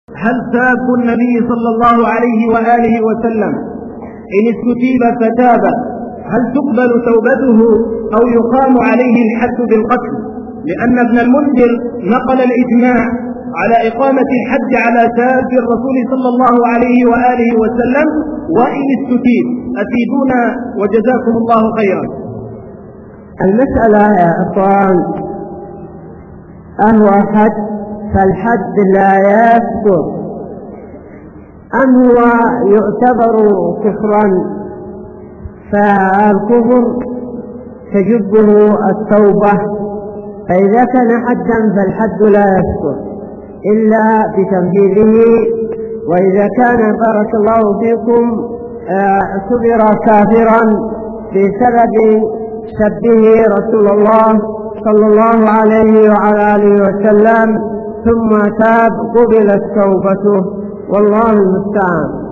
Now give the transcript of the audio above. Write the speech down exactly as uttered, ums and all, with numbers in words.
هل ساب النبي صلى الله عليه وآله وسلم إن استتيب فتاب هل تقبل توبته أو يقام عليه الحد بالقتل؟ لأن ابن المنذر نقل الإجماع على إقامة الحد على ساب الرسول صلى الله عليه وآله وسلم وإن استتيب. أفيدونا وجزاكم الله خيرا. المسألة يا إخوان أهو حد، فالحد لا يسقط، أم هو يعتبر كفرا، فالكفر تجبه التوبة، فإذا كان حدا فالحد لا يسقط إلا بتنفيذه. وإذا كان بارك الله فيكم اعتبر كافرا بسبب سبه رسول الله صلى الله عليه وعلى آله وسلم ثم تاب قبلت توبته، والله المستعان.